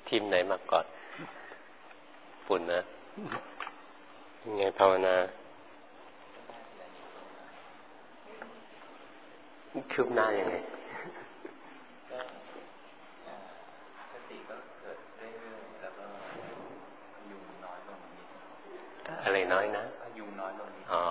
ทีมไหนมาก่อนปุ่นนะยังไงภาวนาคืบหน้ายังไงสติก็เกิดเรื่อยๆแล้วก็ยุงน้อยลงนิดอะไรน้อยนะยุงน้อยลงนิดอ๋อ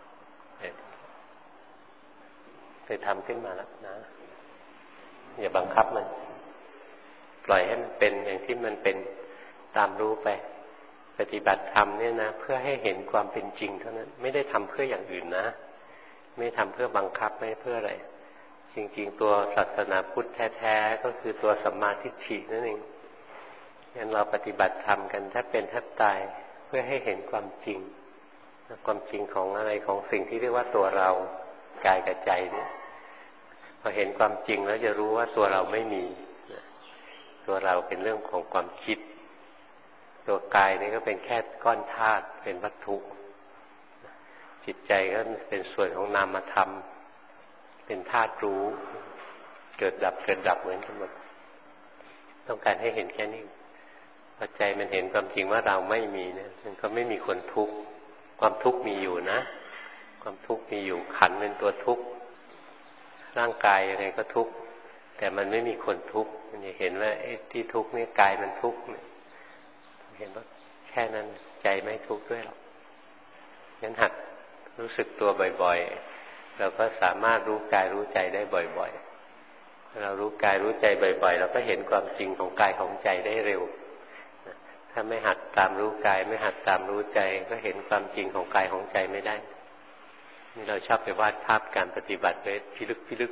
เคยทำขึ้นมาแล้วนะอย่าบังคับมันปล่อยให้มันเป็นอย่างที่มันเป็นตามรู้ไปปฏิบัติธรรมเนี่ยนะเพื่อให้เห็นความเป็นจริงเท่านั้นไม่ได้ทำเพื่ออย่างอื่นนะไม่ทำเพื่อบังคับไม่เพื่ออะไรจริงๆตัวศาสนาพุทธแท้ๆก็คือตัวสัมมาทิฏฐินั่นเองงั้นเราปฏิบัติธรรมกันแทบเป็นแทบตายเพื่อให้เห็นความจริงความจริงของอะไรของสิ่งที่เรียกว่าตัวเรากายกับใจเนี่ยพอเห็นความจริงแล้วจะรู้ว่าตัวเราไม่มีตัวเราเป็นเรื่องของความคิดตัวกายนี่ก็เป็นแค่ก้อนธาตุเป็นวัตถุจิตใจก็เป็นส่วนของนามธรรมเป็นธาตุรู้เกิดดับเกิดดับเหมือนกันหมดต้องการให้เห็นแค่นี้พอใจมันเห็นความจริงว่าเราไม่มีเนี่ยมันก็ไม่มีคนทุกข์ความทุกข์มีอยู่นะความทุกข์มีอยู่ขันธ์เป็นตัวทุกข์ร่างกายยังไงก็ทุกข์แต่มันไม่มีคนทุกข์มันจะเห็นว่าไอ้ที่ทุกข์นี่กายมันทุกข์เนี่ยเห็นว่าแค่นั้นใจไม่ทุกข์ด้วยหรอกงั้นหัดรู้สึกตัวบ่อยๆเราก็สามารถรู้กายรู้ใจได้บ่อยๆเรารู้กายรู้ใจบ่อยๆเราก็เห็นความจริงของกายของใจได้เร็วถ้าไม่หัดตามรู้กายไม่หัดตามรู้ใจก็เห็นความจริงของกายของใจไม่ได้นี่เราชอบไปวาดภาพการปฏิบัติไว้พิลึก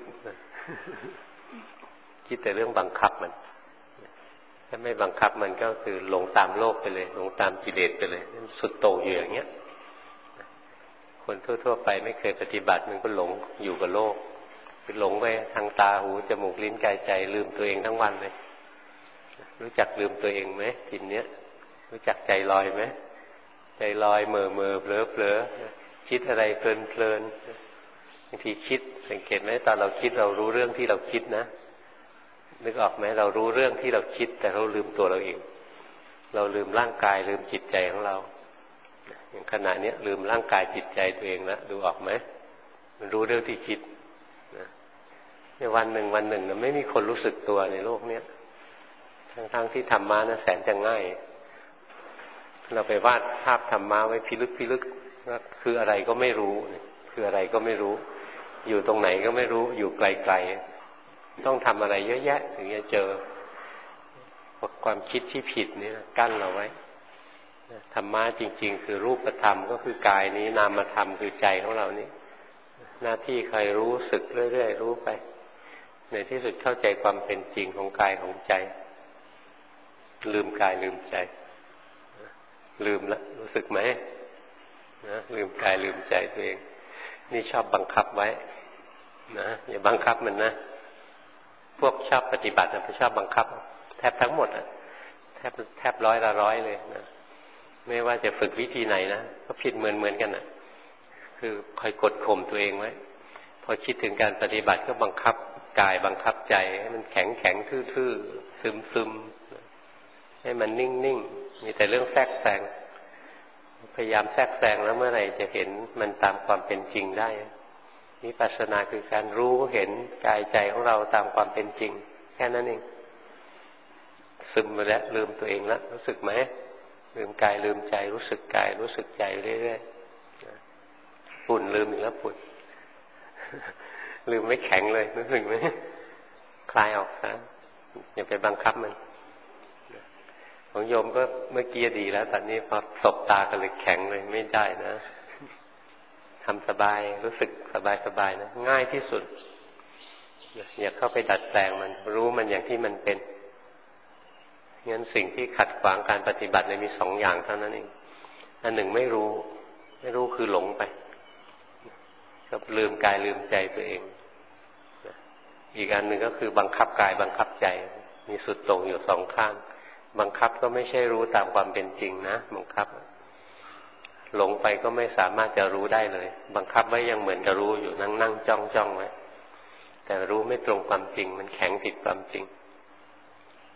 คิดแต่เรื่องบังคับมันถ้าไม่บังคับมันก็คือหลงตามโลกไปเลยหลงตามกิเลสไปเลยสุดโต่งอยู่อย่างเงี้ยคนทั่วๆไปไม่เคยปฏิบัติมันก็หลงอยู่กับโลกคือหลงไปทางตาหูจมูกลิ้นกายใจลืมตัวเองทั้งวันเลยรู้จักลืมตัวเองไหมทีเนี้ยรู้จักใจลอยไหมใจลอยเม่อเผลอคิดอะไรเพลินบางทีคิดสังเกตไหมตอนเราคิดเรารู้เรื่องที่เราคิดนะนึกออกไหมเรารู้เรื่องที่เราคิดแต่เราลืมตัวเราเองเราลืมร่างกายลืมจิตใจของเราอย่างขณะนี้ลืมร่างกายจิตใจตัวเองแล้วดูออกไหมมันรู้เรื่องที่คิดในวันหนึ่งนะไม่มีคนรู้สึกตัวในโลกเนี้ยทั้งที่ธรรมะนะแสนจะง่ายเราไปวาดภาพธรรมะไว้พิลึกว่าคืออะไรก็ไม่รู้คืออะไรก็ไม่รู้อยู่ตรงไหนก็ไม่รู้อยู่ไกลๆต้องทำอะไรเยอะแยะถึงจะเจอความคิดที่ผิดนี่กั้นเราไว้ธรรมะจริงๆคือรูปธรรมก็คือกายนี้นามธรรมคือใจของเรานี่หน้าที่ใครรู้สึกเรื่อยๆรู้ไปในที่สุดเข้าใจความเป็นจริงของกายของใจลืมกายลืมใจลืมละรู้สึกไหมนะลืมกายลืมใจตัวเองนี่ชอบบังคับไว้นะอย่าบังคับมันนะพวกชอบปฏิบัตินะชอบบังคับแทบทั้งหมดอ่ะแทบร้อยละร้อยเลยนะไม่ว่าจะฝึกวิธีไหนนะก็ผิดเหมือนกันอ่ะคือคอยกดข่มตัวเองไว้พอคิดถึงการปฏิบัติก็บังคับกายบังคับใจให้มันแข็งทื่อๆซึมให้มันนิ่งมีแต่เรื่องแทรกแซงพยายามแทรกแซงแล้วเมื่อไหร่จะเห็นมันตามความเป็นจริงได้วิปัสสนาคือการรู้เห็นกายใจของเราตามความเป็นจริงแค่นั้นเองซึมไปแล้วลืมตัวเองแล้วรู้สึกไหมลืมกายลืมใจรู้สึกกายรู้สึกใจเรื่อยๆปุ่นลืมอีกแล้วปุ่นลืมไม่แข็งเลยรู้สึกไหมคลายออกซะอย่าไปบังคับมันของโยมก็เมื่อกี้ดีแล้วตอนนี้พอสบตากันเลยแข็งเลยไม่ได้นะทำสบายรู้สึกสบายนะง่ายที่สุดอย่าเข้าไปดัดแปลงมันรู้มันอย่างที่มันเป็นงั้นสิ่งที่ขัดขวางการปฏิบัติเลยมี2อย่างเท่านั้นเองอันหนึ่งไม่รู้คือหลงไปก็ลืมกายลืมใจตัวเองอีกอันหนึ่งก็คือบังคับกายบังคับใจมีสุดโต่งอยู่2ข้างบังคับก็ไม่ใช่รู้ตามความเป็นจริงนะบังคับหลงไปก็ไม่สามารถจะรู้ได้เลยบังคับไว้ยังเหมือนจะรู้อยู่นั่งจ้องไว้แต่รู้ไม่ตรงความจริงมันแข็งผิดความจริง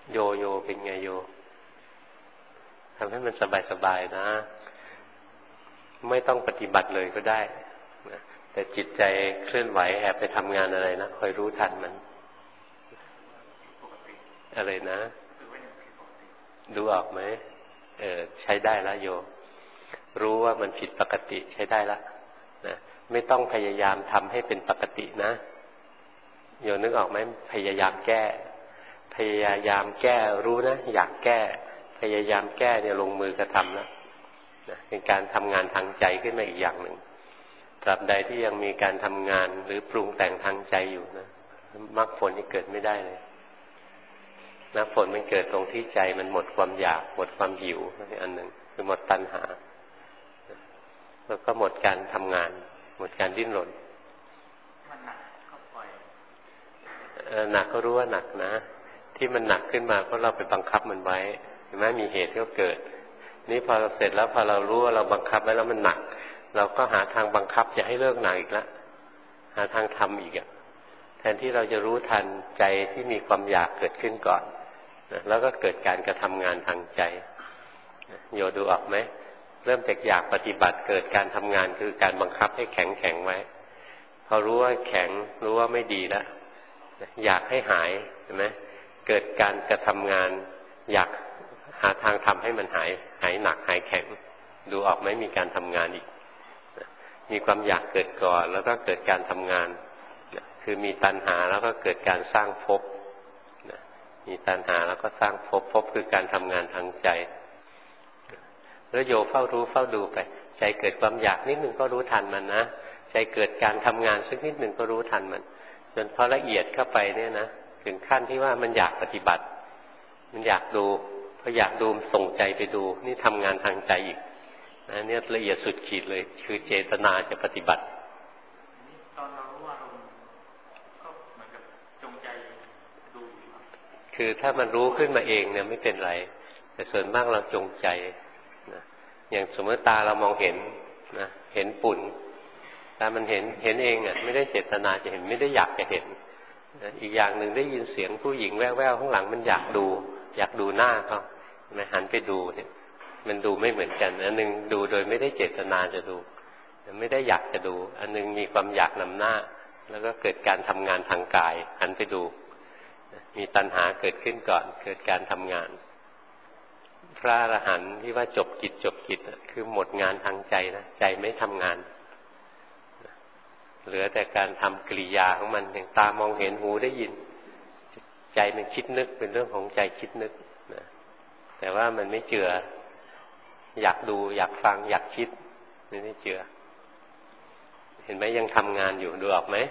โยเป็นไงโยทำให้มันสบายๆนะไม่ต้องปฏิบัติเลยก็ได้นะแต่จิตใจเคลื่อนไหวแอบไปทำงานอะไรนะคอยรู้ทันมันอะไรนะดูออกไหมใช้ได้แล้วโยรู้ว่ามันผิดปกติใช้ได้แล้วนะไม่ต้องพยายามทำให้เป็นปกตินะโยนึกออกไหมพยายามแก้รู้นะอยากแก้พยายามแก้เนี่ยลงมือกระทำแล้วนะเป็นการทำงานทางใจขึ้นมาอีกอย่างหนึ่งตราบใดที่ยังมีการทำงานหรือปรุงแต่งทางใจอยู่นะมรรคผลนี่เกิดไม่ได้เลยมรรคผลมันเกิดตรงที่ใจมันหมดความอยากหมดความหิวนี่อันหนึ่งคือหมดตัณหาแล้วก็หมดการทำงานหมดการดิ้นรนมันหนักก็ปล่อยหนักก็รู้ว่าหนักนะที่มันหนักขึ้นมาเพราะเราไปบังคับมันไว้เห็นไหมมีเหตุก็เกิดนี่พอเสร็จแล้วพอเรารู้ว่าเราบังคับไว้แล้วมันหนักเราก็หาทางบังคับจะให้เลิกหนักอีกแล้วหาทางทำอีกอ่ะแทนที่เราจะรู้ทันใจที่มีความอยากเกิดขึ้นก่อนแล้วก็เกิดการกระทำงานทางใจโยดูออกไหมเริ่มจากอยากปฏิบัติเกิดการทำงานคือการบังคับให้แข็งไว้พอรู้ว่าแข็งรู้ว่าไม่ดีแล้วอยากให้หายเห็นไหมเกิดการกระทำงานอยากหาทางทำให้มันหายหนักหายแข็งดูออกไหมมีการทำงานอีกมีความอยากเกิดก่อนแล้วก็เกิดการทำงานคือมีตัณหาแล้วก็เกิดการสร้างภพมีตัณหาแล้วก็สร้างภพคือการทำงานทางใจแล้วโยเฝ้ารู้เฝ้าดูไปใจเกิดความอยากนิดนึงก็รู้ทันมันนะใจเกิดการทำงานสักนิดนึงก็รู้ทันมันจนพอละเอียดเข้าไปเนี่ยนะถึงขั้นที่ว่ามันอยากปฏิบัติมันอยากดูพออยากดูส่งใจไปดูนี่ทำงานทางใจอีกนะเนี่ยละเอียดสุดขีดเลยคือเจตนาจะปฏิบัติตอนเรารู้อารมณ์ก็เหมือนกับจงใจดูคือถ้ามันรู้ขึ้นมาเองเนี่ยไม่เป็นไรแต่ส่วนมากเราจงใจนะอย่างสมมติตาเรามองเห็นนะเห็นฝุ่นตามันเห็นเองอ่ะไม่ได้เจตนาจะเห็นไม่ได้อยากจะเห็นนะอีกอย่างหนึ่งได้ยินเสียงผู้หญิงแว่วๆข้างหลังมันอยากดูหน้าเขามันหันไปดูเนี่ยมันดูไม่เหมือนกันอันนึงดูโดยไม่ได้เจตนาจะดูไม่ได้อยากจะดูอันนึงมีความอยากนำหน้าแล้วก็เกิดการทำงานทางกายหันไปดูมีตัณหาเกิดขึ้นก่อนเกิดการทำงานพระอรหันต์ที่ว่าจบกิจคือหมดงานทางใจนะใจไม่ทำงานเหลือแต่การทำกิริยาของมันอย่างตามองเห็นหูได้ยินใจมันคิดนึกเป็นเรื่องของใจคิดนึกนะแต่ว่ามันไม่เจืออยากดูอยากฟังอยากคิดไม่เจือเห็นไหมยังทำงานอยู่ดูออกไหม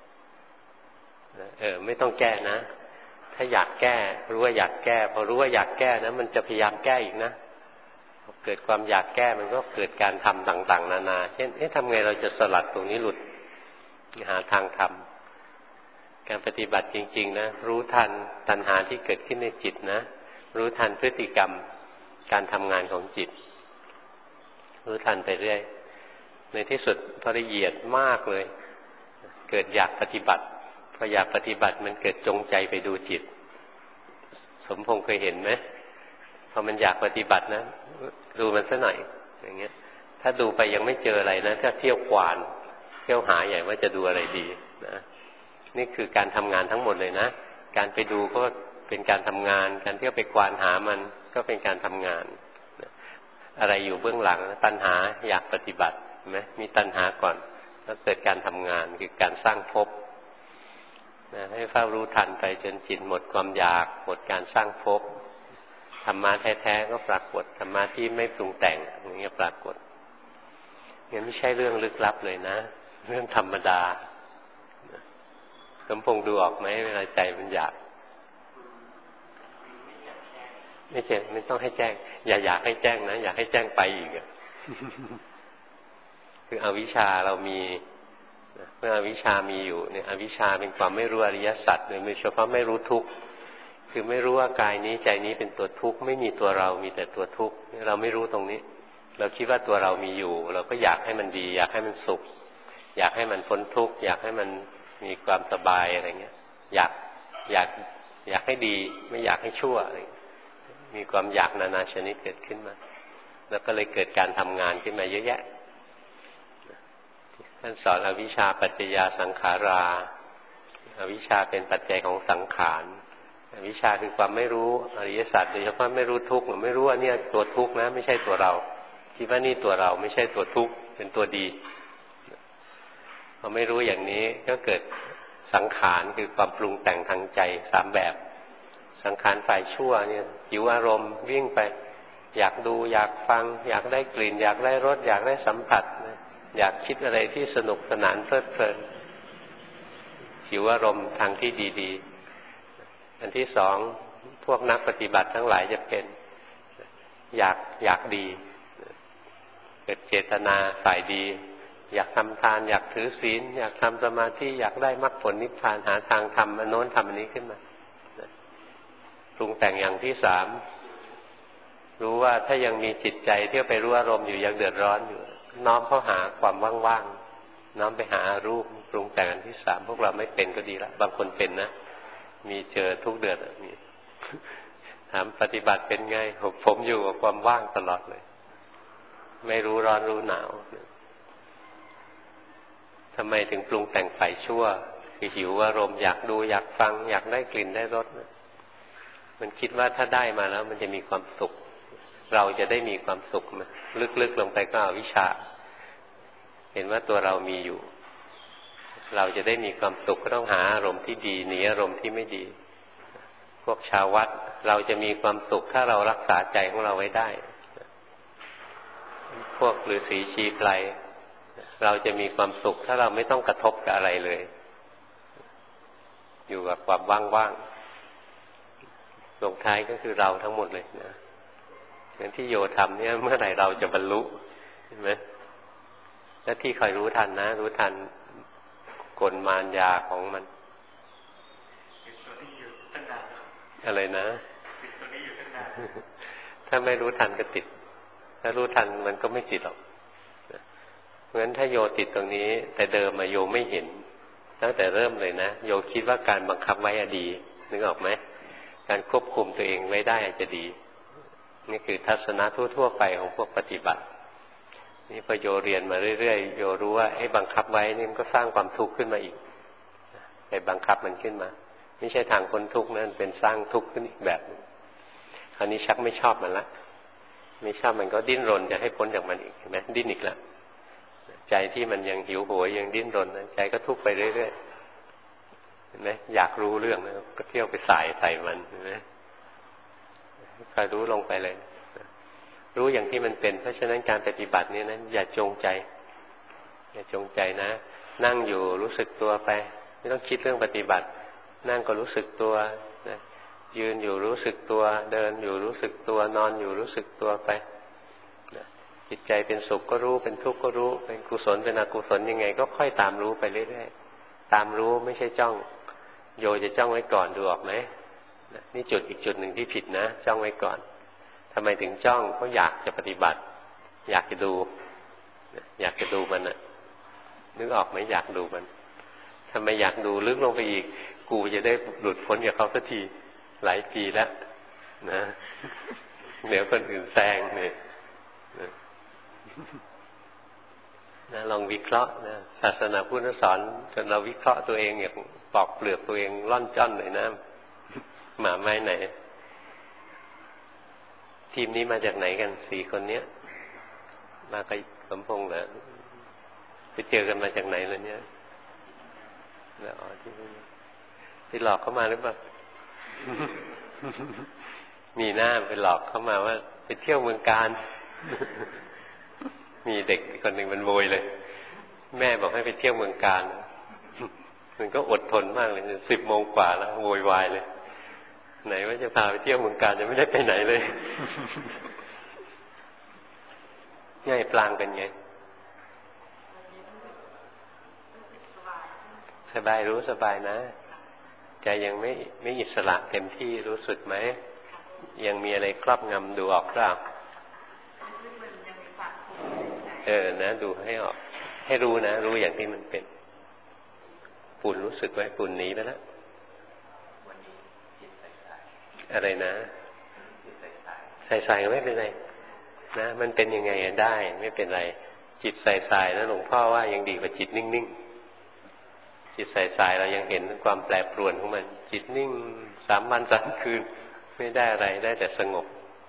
ไม่ต้องแก้นะถ้าอยากแก้รู้ว่าอยากแก้พอรู้ว่าอยากแก้นะมันจะพยายามแก้อีกนะเกิดความอยากแก้มันก็เกิดการทำต่างๆนานาเช่นทำไงเราจะสลัดตรงนี้หลุดหาทางทำการปฏิบัติจริงๆนะรู้ทันตัณหาที่เกิดขึ้นในจิตนะรู้ทันพฤติกรรมการทำงานของจิตรู้ทันไปเรื่อยในที่สุดพอละเอียดมากเลยเกิดอยากปฏิบัติพออยากปฏิบัติมันเกิดจงใจไปดูจิตสมพงษ์เคยเห็นไหมพอมันอยากปฏิบัตินะดูมันซะหน่อยอย่างเงี้ยถ้าดูไปยังไม่เจออะไรนะก็เที่ยวควานเที่ยวหาใหญ่ว่าจะดูอะไรดีนะนี่คือการทำงานทั้งหมดเลยนะการไปดูก็เป็นการทำงานการเที่ยวไปควานหามันก็เป็นการทำงานอะไรอยู่เบื้องหลังตัณหาอยากปฏิบัติเห็นไหมมีตัณหาก่อนแล้วเกิดการทำงานคือการสร้างภพนะให้เฝ้ารู้ทันไปจนจิตหมดความอยากหมดการสร้างภพธรรมะแท้ๆก็ปรากฏธรรมะที่ไม่ปรุงแต่งอย่างนี้ปรากฏงั้นไม่ใช่เรื่องลึกลับเลยนะเรื่องธรรมดาสมพงษ์ดูออกไหมเวลาใจมันอยากไม่ต้องให้แจ้งอย่าอยากให้แจ้งนะอยากให้แจ้งไปอีกคืออวิชชาเรามีเมื่ออวิชชามีอยู่เนี่ยอวิชชาเป็นความไม่รู้อริยสัจโดยเฉพาะไม่รู้ทุกข์คือไม่รู้ว่ากายนี้ใจนี้เป็นตัวทุกข์ไม่มีตัวเรามีแต่ตัวทุกข์เราไม่รู้ตรงนี้เราคิดว่าตัวเรามีอยู่เราก็อยากให้มันดีอยากให้มันสุขอยากให้มันพ้นทุกข์อยากให้มันมีความสบายอะไรเงี้ยอยากอยากให้ดีไม่อยากให้ชั่วอะไรมีความอยากนานาชนิดเกิดขึ้นมาแล้วก็เลยเกิดการทำงานขึ้นมาเยอะแยะท่านสอนอวิชชาปัจจยาสังขาราอวิชชาเป็นปัจจัยของสังขารอวิชชาคือความไม่รู้อริยสัจโดยเฉพาะไม่รู้ทุกข์ไม่รู้ว่าเนี่ยตัวทุกข์นะไม่ใช่ตัวเราคิดว่านี่ตัวเราไม่ใช่ตัวทุกข์เป็นตัวดีพอไม่รู้อย่างนี้ก็เกิดสังขารคือความปรุงแต่งทางใจ3แบบสังขารฝ่ายชั่วเนี่ยหิวอารมณ์วิ่งไปอยากดูอยากฟังอยากได้กลิ่นอยากได้รสอยากได้สัมผัสอยากคิดอะไรที่สนุกสนานเพลิดเพลินหิวอารมณ์ทางที่ดีๆอันที่2พวกนักปฏิบัติทั้งหลายจะเป็นอยากดีเกิดเจตนาฝ่ายดีอยากทำทานอยากถือศีลอยากทำสมาธิอยากได้มรรคผลนิพพานหาทางทำอันโน้นทำอันนี้ขึ้นมาปรุงแต่งอย่างที่3รู้ว่าถ้ายังมีจิตใจที่ไปรู้อารมณ์อยู่ยังเดือดร้อนอยู่น้อมเข้าหาความว่างๆน้อมไปหารูปปรุงแต่งอันที่3พวกเราไม่เป็นก็ดีละบางคนเป็นนะมีเจอทุกเดือนมีถามปฏิบัติเป็นไงผมอยู่กับความว่างตลอดเลยไม่รู้ร้อนรู้หนาวทำไมถึงปรุงแต่งฝ่ายชั่วคือหิวอารมณ์อยากดูอยากฟังอยากได้กลิ่นได้รสมันคิดว่าถ้าได้มาแล้วมันจะมีความสุขเราจะได้มีความสุขนะลึกๆลงไปก็อวิชชาเห็นว่าตัวเรามีอยู่เราจะได้มีความสุขก็ต้องหาอารมณ์ที่ดีหนีอารมณ์ที่ไม่ดีพวกชาววัดเราจะมีความสุขถ้าเรารักษาใจของเราไว้ได้พวกฤาษีชีไพรเราจะมีความสุขถ้าเราไม่ต้องกระทบกับอะไรเลยอยู่กับความว่างๆลงท้ายก็คือเราทั้งหมดเลยนะอย่างที่โยทำเนี่ยเมื่อไหร่เราจะบรรลุเห็นไหมและที่คอยรู้ทันนะรู้ทันกลมารยาของมันอะไรนะถ้าไม่รู้ทันก็ติดถ้ารู้ทันมันก็ไม่ติดหรอกเพราะฉะนั้นถ้าโยติดตรงนี้แต่เดิมมาโยไม่เห็นตั้งแต่เริ่มเลยนะโยคิดว่าการบังคับไว้ดีนึกออกไหมการควบคุมตัวเองไว้ได้อาจจะดีนี่คือทัศนะทั่วๆไปของพวกปฏิบัตินี่พอโยเรียนมาเรื่อยๆโยรู้ว่าไอ้บังคับไว้นี่มันก็สร้างความทุกข์ขึ้นมาอีกไปบังคับมันขึ้นมาไม่ใช่ทางพ้นทุกข์นั่นเป็นสร้างทุกข์ขึ้นอีกแบบนึงคราวนี้ชักไม่ชอบมันละไม่ชอบมันก็ดิ้นรนจะให้พ้นจากมันอีกเห็นไหมดิ้นอีกแล้วใจที่มันยังหิวโหยยังดิ้นรนใจก็ทุกข์ไปเรื่อยๆเห็นไหมอยากรู้เรื่องนะก็เที่ยวไปใส่มันเห็นไหมคอยรู้ลงไปเลยรู้อย่างที่มันเป็นเพราะฉะนั้นการปฏิบัตินี้นะอย่าจงใจอย่าจงใจนะนั่งอยู่รู้สึกตัวไปไม่ต้องคิดเรื่องปฏิบัตินั่งก็รู้สึกตัวนะยืนอยู่รู้สึกตัวเดินอยู่รู้สึกตัวนอนอยู่รู้สึกตัวไปนะจิตใจเป็นสุขก็รู้เป็นทุกข์ก็รู้เป็นกุศลเป็นอกุศลยังไงก็ค่อยตามรู้ไปเรื่อยๆตามรู้ไม่ใช่จ้องโยจะจ้องไว้ก่อนดูออกไหมนี่จุดอีกจุดหนึ่งที่ผิดนะจ้องไว้ก่อนทำไมถึงจ้องเพราะอยากจะปฏิบัติอยากจะดูอยากจะดูมันน่ะนึกออกไหมอยากดูมันทำไมอยากดูลึกลงไปอีกกูจะได้หลุดพ้นจากเขาสักทีหลายปีแล้วนะเดี๋ยวคนอื่นแซงเนี่ยนะลองวิเคราะห์นะศาสนาพุทธสอนจนเราวิเคราะห์ตัวเองอย่างปอกเปลือกตัวเองร่อนจ้อนเลยนะหมาไม้ไหนทีมนี้มาจากไหนกัน4 คนเนี้ยมากับสมพงษ์เหรอไปเจอกันมาจากไหนแล้วเนี่ยแล้วที่หลอกเข้ามาหรือเปล่า มีหน้าไปหลอกเข้ามาว่าไปเที่ยวเมืองการ มีเด็กคนหนึ่งมันโวยเลยแม่บอกให้ไปเที่ยวเมืองการมันก็อดทนมากเลย10 โมงกว่าแล้วโวยวายเลยไหนว่าจะพาไปเที่ยวเมืองการจะไม่ได้ไปไหนเลยง่ายปลางเป็นไงสบายรู้สบายนะใจยังไม่อิสระเต็มที่รู้สึกไหมยังมีอะไรครอบงำดูออกหรือเปล่านะดูให้ออกให้รู้นะรู้อย่างที่มันเป็นปุ่นรู้สึกไว้ปุ่นหนีไปแล้วอะไรนะใส่ๆไม่เป็นไรนะมันเป็นยังไงได้ไม่เป็นไรจิตใส่ๆแล้วหลวงพ่อว่ายังดีกว่าจิตนิ่งๆจิตใส่ๆเรายังเห็นความแปรปรวนของมันจิตนิ่ง3 วัน 3 คืนไม่ได้อะไรได้แต่สงบ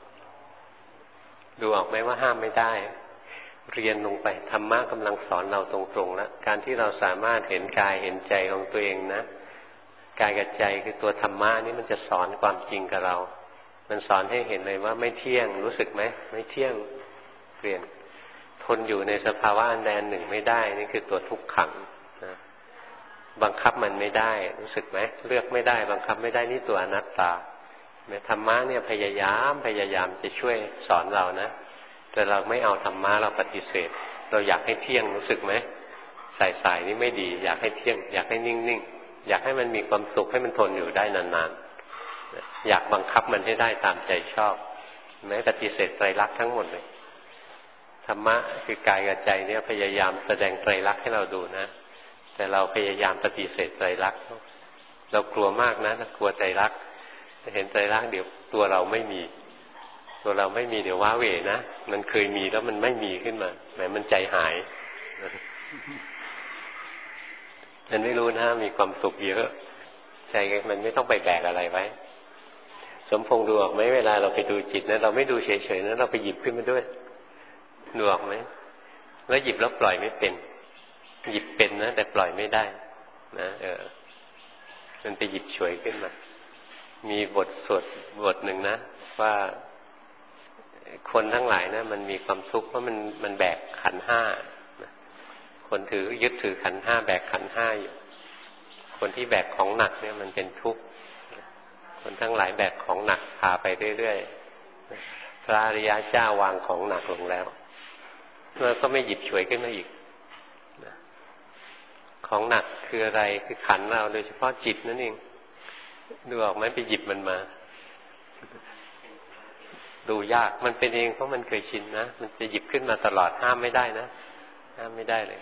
ดูออกไหมว่าห้ามไม่ได้เรียนลงไปธรรมะกำลังสอนเราตรงๆแล้วการที่เราสามารถเห็นกายเห็นใจของตัวเองนะกายกับใจคือตัวธรรมะนี่มันจะสอนความจริงกับเรามันสอนให้เห็นเลยว่าไม่เที่ยงรู้สึกไหมไม่เที่ยงเปลี่ยนทนอยู่ในสภาวะอันใดอันหนึ่งไม่ได้นี่คือตัวทุกขังนะบังคับมันไม่ได้รู้สึกไหมเลือกไม่ได้บังคับไม่ได้นี่ตัวอนัตตาธรรมะเนี่ยพยายามจะช่วยสอนเรานะแต่เราไม่เอาธรรมะเราปฏิเสธเราอยากให้เที่ยงรู้สึกไหมใส่นี่ไม่ดีอยากให้เที่ยงอยากให้นิ่งๆอยากให้มันมีความสุขให้มันทนอยู่ได้นานๆอยากบังคับมันให้ได้ตามใจชอบแม้ปฏิเสธไตรลักษณ์ทั้งหมดเลยธรรมะคือกายกับใจเนี่ยพยายามแสดงไตรลักษณ์ให้เราดูนะแต่เราพยายามปฏิเสธไตรลักษณ์เรากลัวมากนะกลัวไตรลักษณ์เห็นไตรลักษณ์เดี๋ยวตัวเราไม่มีเดี๋ยวว้าเหวนะมันเคยมีแล้วมันไม่มีขึ้นมาแหมมันใจหายมันไม่รู้นะมีความสุขเยอะใจมันไม่ต้องไปแบกอะไรไว้สมพงษ์ดูออกไหมเวลาเราไปดูจิตนะเราไม่ดูเฉยๆนะเราไปหยิบขึ้นมาด้วยดูออกไหมแล้วหยิบแล้วปล่อยไม่เป็นหยิบเป็นนะแต่ปล่อยไม่ได้นะมันไปหยิบฉวยขึ้นมามีบทสวดบทหนึ่งนะว่าคนทั้งหลายนะมันมีความทุกข์เพราะมันแบกขันธ์ห้าคนยึดถือขันธ์ห้าแบกขันธ์ห้าอยู่คนที่แบกของหนักเนี่ยมันเป็นทุกข์คนทั้งหลายแบกของหนักพาไปเรื่อยๆพระอริยเจ้าวางของหนักลงแล้วแล้วก็ไม่หยิบฉวยขึ้นมาอีกของหนักคืออะไรคือขันธ์เราโดยเฉพาะจิตนั่นเองดูออกไหมไปหยิบมันมาดูยากมันเป็นเองเพราะมันเคยชินนะมันจะหยิบขึ้นมาตลอดห้ามไม่ได้นะห้ามไม่ได้เลย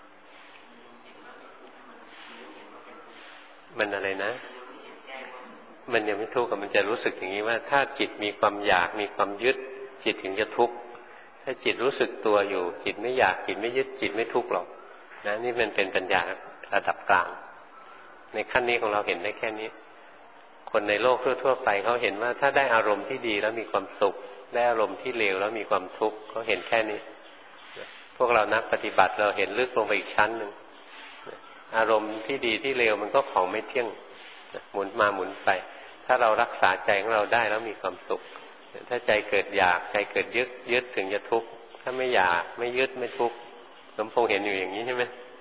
มันอะไรนะมันยังไม่ทุกข์มันจะรู้สึกอย่างนี้ว่าถ้าจิตมีความอยากมีความยึดจิตถึงจะทุกข์ถ้าจิตรู้สึกตัวอยู่จิตไม่อยากจิตไม่ยึดจิตไม่ทุกข์หรอกนะนี่มันเป็นปัญญาระดับกลางในขั้นนี้ของเราเห็นได้แค่นี้คนในโลกทั่วๆไปเขาเห็นว่าถ้าได้อารมณ์ที่ดีแล้วมีความสุขได้อารมณ์ที่เลวแล้วมีความทุกข์เขาเห็นแค่นี้พวกเรานักปฏิบัติเราเห็นลึกลงไปอีกชั้นหนึ่งอารมณ์ที่ดีที่เลวมันก็ของไม่เที่ยงหมุนมาหมุนไปถ้าเรารักษาใจของเราได้แล้วมีความสุขถ้าใจเกิดอยากใจเกิดยึดถึงจะทุกข์ถ้าไม่อยากไม่ยึดไม่ทุกข์สมพงษ์เห็นอยู่อย่างนี้ใช่ไหม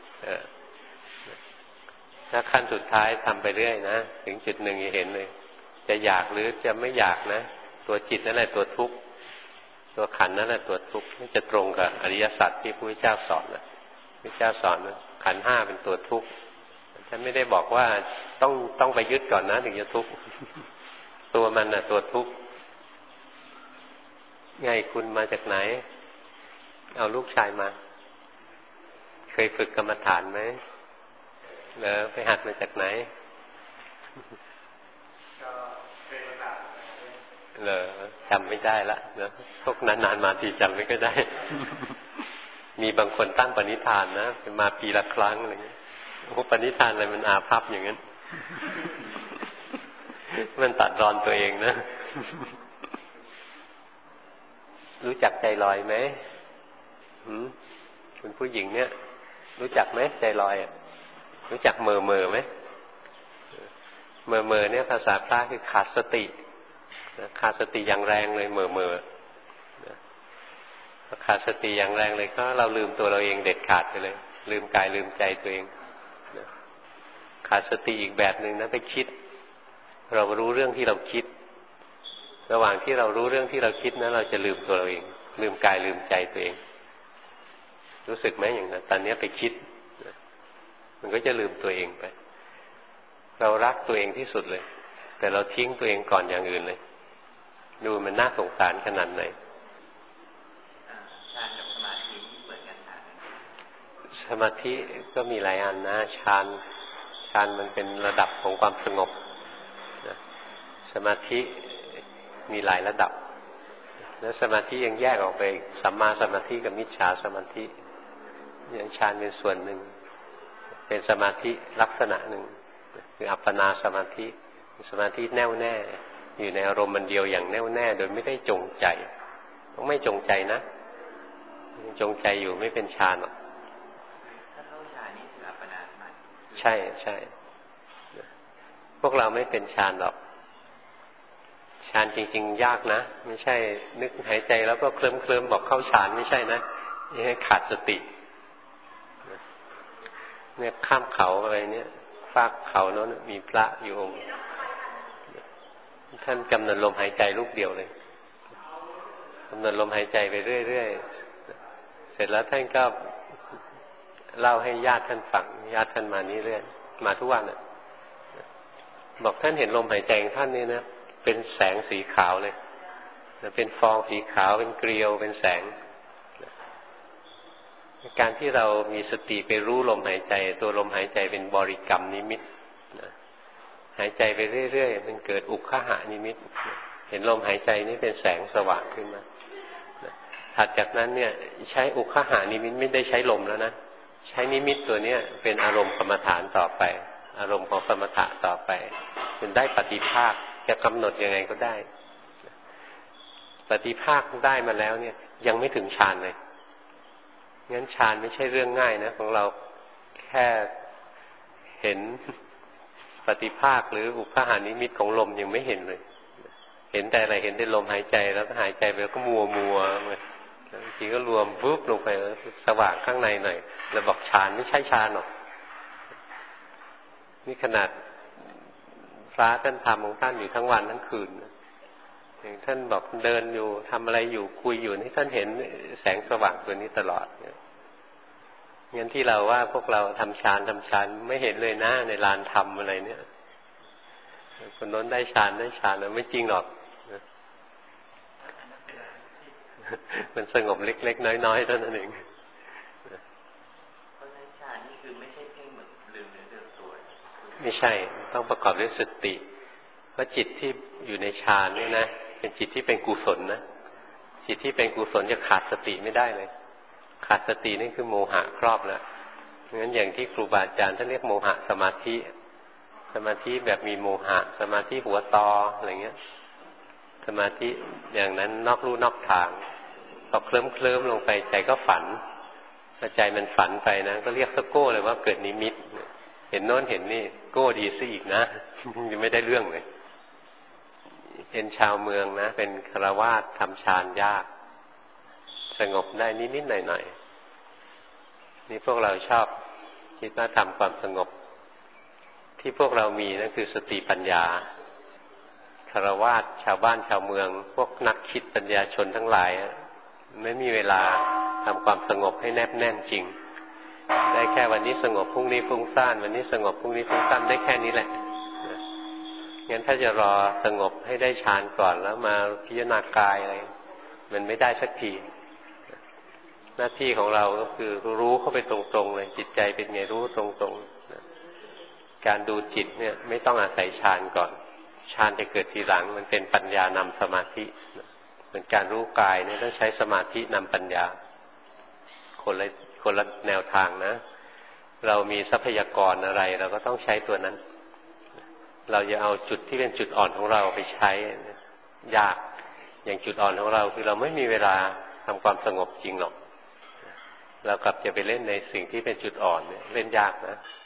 ถ้าขั้นสุดท้ายทำไปเรื่อยนะถึงจุดหนึ่งจะเห็นเลยจะอยากหรือจะไม่อยากนะตัวจิตนั่นแหละตัวทุกข์ตัวขันนั่นแหละตัวทุกข์นี่จะตรงกับอริยสัจที่พระพุทธเจ้าสอนนะพระพุทธเจ้าสอนนะขันธ์ห้าเป็นตัวทุกข์ท่านไม่ได้บอกว่าต้องไปยึดก่อนนะถึงจะทุกข์ตัวมันน่ะตัวทุกข์ไงคุณมาจากไหนเอาลูกชายมาเคยฝึกกรรมฐานไหมไปหัดมาจากไหนจำไม่ได้ละเนอะพวกนานๆมาทีจำไม่ก็ได้ มีบางคนตั้งปณิธานนะมาปีละครั้งอะไรเงี้ยโอ้ปณิธานอะไรมันอาภัพอย่างนั้น มันตัดรอนตัวเองนะ รู้จักใจลอยไหมคุณผู้หญิงเนี่ยรู้จักไหมใจลอยรู้จักเมอไหมเมอเนี่ยภาษาพระคือขาดสติขาดสติอย่างแรงเลยเมอขาดสติอย่างแรงเลยก็เราลืมตัวเราเองเด็ดขาดไปเลยลืมกายลืมใจตัวเองขาดสติอีกแบบหนึ่งนะไปคิดเรารู้เรื่องที่เราคิดระหว่างที่เรารู้เรื่องที่เราคิดนะเราจะลืมตัวเราเองลืมกายลืมใจตัวเองรู้สึกไหมอย่างนั้นตอนนี้ไปคิดมันก็จะลืมตัวเองไปเรารักตัวเองที่สุดเลยแต่เราทิ้งตัวเองก่อนอย่างอื่นเลยดูมันน่าสงสารขนาดไหนฌานกับสมาธิเหมือนกันสมาธิก็มีหลายอันนะฌานมันเป็นระดับของความสงบสมาธิมีหลายระดับแล้วสมาธิยังแยกออกไปสัมมาสมาธิกับมิจฉาสมาธิอย่างฌานเป็นส่วนหนึ่งเป็นสมาธิลักษณะหนึ่งคืออัปปนาสมาธิสมาธิแน่วแน่อยู่ในอารมณ์มันเดียวอย่างแน่วแน่โดยไม่ได้จงใจต้องไม่จงใจนะจงใจอยู่ไม่เป็นฌานหรอกถ้าเข้าฌานนี่คืออัปปนาสมาธิใช่ใช่พวกเราไม่เป็นฌานหรอกฌานจริงๆยากนะไม่ใช่นึกหายใจแล้วก็เคลิ้มบอกเข้าฌานไม่ใช่นะนี่ให้ขาดสติเนี่ยข้ามเขาอะไรเนี่ยฟากเขาโน้นมีพระอยู่องค์ท่านกำหนดลมหายใจลูกเดียวเลยกำหนดลมหายใจไปเรื่อยๆเสร็จแล้วท่านก็เล่าให้ญาติท่านฟังญาติท่านมานี่เรื่อยมาทุกวันน่ะบอกท่านเห็นลมหายใจของท่านนี่นะเป็นแสงสีขาวเลยเป็นฟองสีขาวเป็นเกลียวเป็นแสงการที่เรามีสติไปรู้ลมหายใจตัวลมหายใจเป็นบริกรรมนิมิตหายใจไปเรื่อยๆมันเกิดอุคคหนิมิตเห็นลมหายใจนี่เป็นแสงสว่างขึ้นมาถัดจากนั้นเนี่ยใช้อุคคหนิมิตไม่ได้ใช้ลมแล้วนะใช้นิมิตตัวเนี้ยเป็นอารมณ์กรรมฐานต่อไปอารมณ์ของสมถะต่อไปจนได้ปฏิภาคจะกำหนดยังไงก็ได้ปฏิภาคได้มาแล้วเนี่ยยังไม่ถึงฌานเลยงั้นฌานไม่ใช่เรื่องง่ายนะของเราแค่เห็นปฏิภาคหรืออุคคหนิมิตของลมยังไม่เห็นเลยเห็นแต่อะไรเห็นได้ลมหายใจแล้วก็หายใจไปแล้วก็มัวบางทีก็รวมปุ๊บลงไปสว่างข้างในหน่อยแล้วบอกฌานไม่ใช่ฌานหรอกนี่ขนาดพระท่านทำของท่านอยู่ทั้งวันทั้งคืนอย่างท่านบอกเดินอยู่ทำอะไรอยู่คุยอยู่นี่ท่านเห็นแสงสว่างตัวนี้ตลอดงั้นที่เราว่าพวกเราทำฌานไม่เห็นเลยนะในลานธรรมอะไรเนี่ยคนโน้นได้ฌานแล้วไม่จริงหรอกมันสงบเล็กๆน้อยๆเท่านั้นเองเพราะฉะนั้นฌานนี่คือไม่ใช่เพ่งเหมือนลืมเนื้อลืมตัวไม่ใช่ต้องประกอบด้วยสติเพราะจิตที่อยู่ในฌานนี่นะเป็นจิตที่เป็นกุศลนะจิตที่เป็นกุศลจะขาดสติไม่ได้เลยขาดสตินี่คือโมหะครอบแล้วงั้นอย่างที่ครูบาอาจารย์ท่านเรียกโมหะสมาธิแบบมีโมหะสมาธิหัวตออะไรเงี้ยสมาธิอย่างนั้นนอกลู่นอกทางพอเคลิ้มลงไปใจก็ฝันพอใจมันฝันไปนะก็เรียกสะโก้เลยว่าเกิดนิมิตเห็นโน้นเห็นนี่โก้ดีซะอีกนะยังไม่ได้เรื่องเลยเป็นชาวเมืองนะเป็นฆราวาสทำฌานยากสงบได้นิดๆหน่อยๆนี่พวกเราชอบคิดว่าทำความสงบที่พวกเรามีนั่นคือสติปัญญาฆราวาสชาวบ้านชาวเมืองพวกนักคิดปัญญาชนทั้งหลายไม่มีเวลาทำความสงบให้แนบแน่นจริงได้แค่วันนี้สงบพรุ่งนี้ฟุ้งซ่านวันนี้สงบพรุ่งนี้ฟุ้งซ่านได้แค่นี้แหละงั้นถ้าจะรอสงบให้ได้ฌานก่อนแล้วมาพิจารณากายอะไรมันไม่ได้สักทีหน้าที่ของเราก็คือรู้เข้าไปตรงๆเลยจิตใจเป็นไงรู้ตรงๆการดูจิตเนี่ยไม่ต้องอาศัยฌานก่อนฌานจะเกิดทีหลังมันเป็นปัญญานำสมาธิเหมือนการรู้กายเนี่ยต้องใช้สมาธินำปัญญาคนละแนวทางนะเรามีทรัพยากรอะไรเราก็ต้องใช้ตัวนั้นเราจะเอาจุดที่เป็นจุดอ่อนของเราไปใช้ยากอย่างจุดอ่อนของเราคือเราไม่มีเวลาทำความสงบจริงหรอกเรากลับจะไปเล่นในสิ่งที่เป็นจุดอ่อนเนี่ยเล่นยากนะ